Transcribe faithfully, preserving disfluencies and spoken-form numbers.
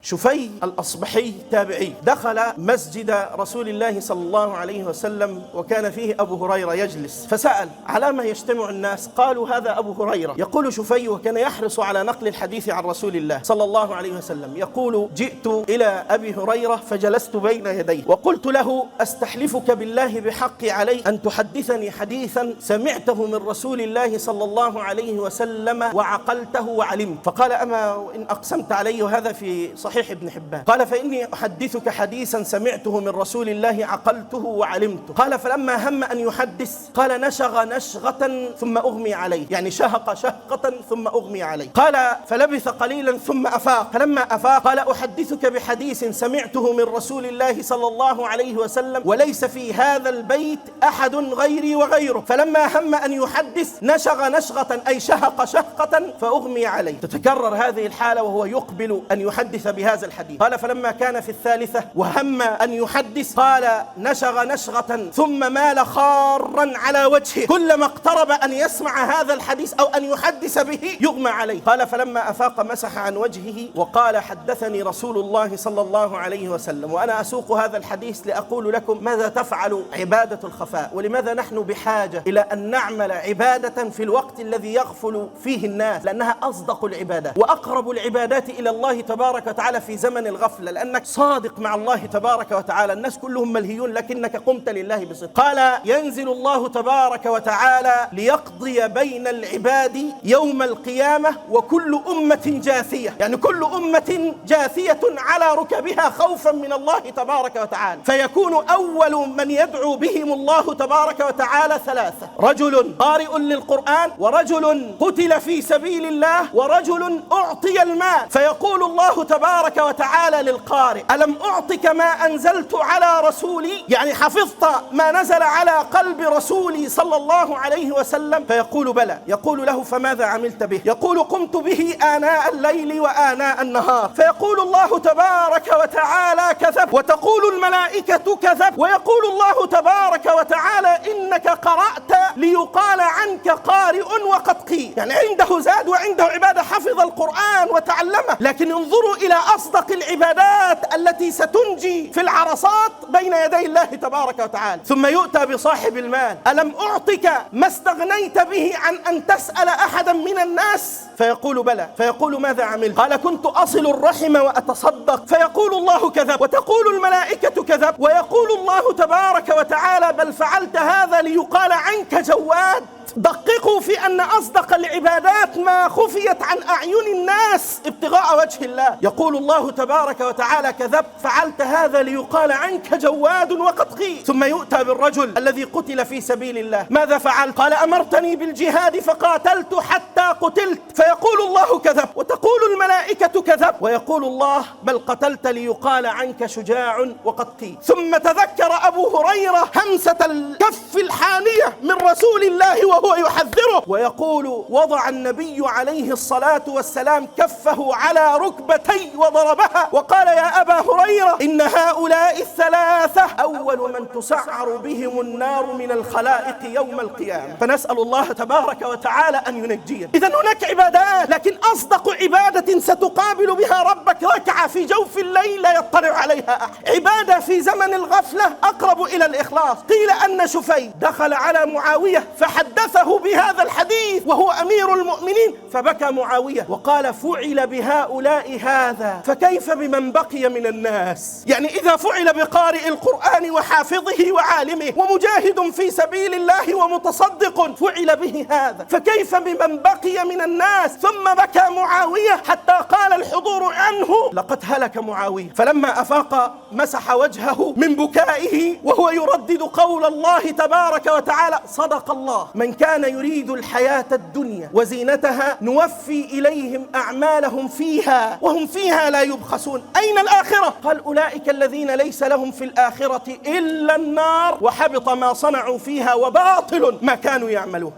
شفي الأصبحي تابعي دخل مسجد رسول الله صلى الله عليه وسلم وكان فيه أبو هريرة يجلس، فسأل على ما يجتمع الناس؟ قالوا هذا أبو هريرة. يقول شفي وكان يحرص على نقل الحديث عن رسول الله صلى الله عليه وسلم، يقول جئت إلى أبي هريرة فجلست بين يديه وقلت له أستحلفك بالله بحقي علي أن تحدثني حديثا سمعته من رسول الله صلى الله عليه وسلم وعقلته وعلمت. فقال أما وإن أقسمت علي، وهذا في صحيح ابن حبان. قال فإني أحدثك حديثا سمعته من رسول الله عقلته وعلمته. قال فلما هم أن يحدث قال نشغ نشغة ثم أغمي عليه، يعني شهق شهقة ثم أغمي عليه. قال فلبث قليلا ثم أفاق، فلما أفاق قال أحدثك بحديث سمعته من رسول الله صلى الله عليه وسلم وليس في هذا البيت أحد غيري وغيره. فلما هم أن يحدث نشغ نشغة أي شهق شهقة فأغمي عليه. تتكرر هذه الحالة وهو يقبل أن يحدث بهذا الحديث. قال فلما كان في الثالثة وهم أن يحدث قال نشغ نشغة ثم مال خارا على وجهه، كلما اقترب أن يسمع هذا الحديث أو أن يحدث به يغمى عليه. قال فلما أفاق مسح عن وجهه وقال حدثني رسول الله صلى الله عليه وسلم. وأنا أسوق هذا الحديث لأقول لكم ماذا تفعل عبادة الخفاء، ولماذا نحن بحاجة إلى أن نعمل عبادة في الوقت الذي يغفل فيه الناس، لأنها أصدق العبادات وأقرب العبادات إلى الله تبارك وتعالى في زمن الغفلة، لأنك صادق مع الله تبارك وتعالى. الناس كلهم ملهيون لكنك قمت لله بصدق. قال ينزل الله تبارك وتعالى ليقضي بين العباد يوم القيامة وكل أمة جاثية، يعني كل أمة جاثية على ركبها خوفا من الله تبارك وتعالى. فيكون أول من يدعو بهم الله تبارك وتعالى ثلاثة: رجل قارئ للقرآن، ورجل قتل في سبيل الله، ورجل أعطي المال. فيقول الله تبارك وتعالى للقارئ ألم أعطك ما أنزلت على رسولي، يعني حفظت ما نزل على قلب رسولي صلى الله عليه وسلم؟ فيقول بلى. يقول له فماذا عملت به؟ يقول قمت به آناء الليل وآناء النهار. فيقول الله تبارك وتعالى كذب، وتقول الملائكة كذب، ويقول الله تبارك وتعالى إنك قرأت ليقال عنك قارئ وقد قيل، يعني عنده زاد وعنده عبادة، حفظ القرآن وتعلمه. لكن انظروا إلى أصدق العبادات التي ستنجي في العرصات بين يدي الله تبارك وتعالى. ثم يؤتى بصاحب المال: ألم أعطك ما استغنيت به عن أن تسأل أحدا من الناس؟ فيقول بلى. فيقول ماذا عملت؟ قال كنت أصل الرحم وأتصدق. فيقول الله كذب، وتقول الملائكة كذب، ويقول الله تبارك وتعالى بل فعلت هذا ليقال عنك جواد. دققوا في أن أصدق العبادات ما خفيت عن أعين الناس ابتغاء وجه الله. يقول الله تبارك وتعالى كذب، فعلت هذا ليقال عنك جواد وقد قيل. ثم يؤتى بالرجل الذي قتل في سبيل الله: ماذا فعلت؟ قال أمرتني بالجهاد فقاتلت حتى قتلت. فيقول الله كذب، وتقول الملائكة كذب، ويقول الله بل قتلت ليقال عنك شجاع وقد قيل. ثم تذكر أبو هريرة همسة الكف الحانية من رسول الله وهو يحذره ويقول وضع النبي عليه الصلاة والسلام كفه على ركبتي وضربها وقال يا أبا هريرة إن هؤلاء الثلاثة أول من تسعر بهم النار من الخلائق يوم القيامة. فنسأل الله تبارك وتعالى أن ينجينا. إذن هناك عبادات، لكن أصدق عبادة ستقابل بها ربك ركعة في جوف الليل لا يطلع عليها أحد. عبادة في زمن الغفلة أقرب إلى الإخلاص. قيل أن شفي دخل على معاوية فحدث بهذا الحديث وهو أمير المؤمنين، فبكى معاوية وقال فعل بهؤلاء هذا فكيف بمن بقي من الناس؟ يعني إذا فعل بقارئ القرآن وحافظه وعالمه ومجاهد في سبيل الله ومتصدق فعل به هذا، فكيف بمن بقي من الناس؟ ثم بكى معاوية حتى قال الحضور عنه لقد هلك معاوية. فلما أفاق مسح وجهه من بكائه وهو يردد قول الله تبارك وتعالى صدق الله من كان يريد الحياة الدنيا وزينتها نوفي إليهم أعمالهم فيها وهم فيها لا يبخسون. أين الآخرة؟ قال أولئك الذين ليس لهم في الآخرة إلا النار وحبط ما صنعوا فيها وباطل ما كانوا يعملون.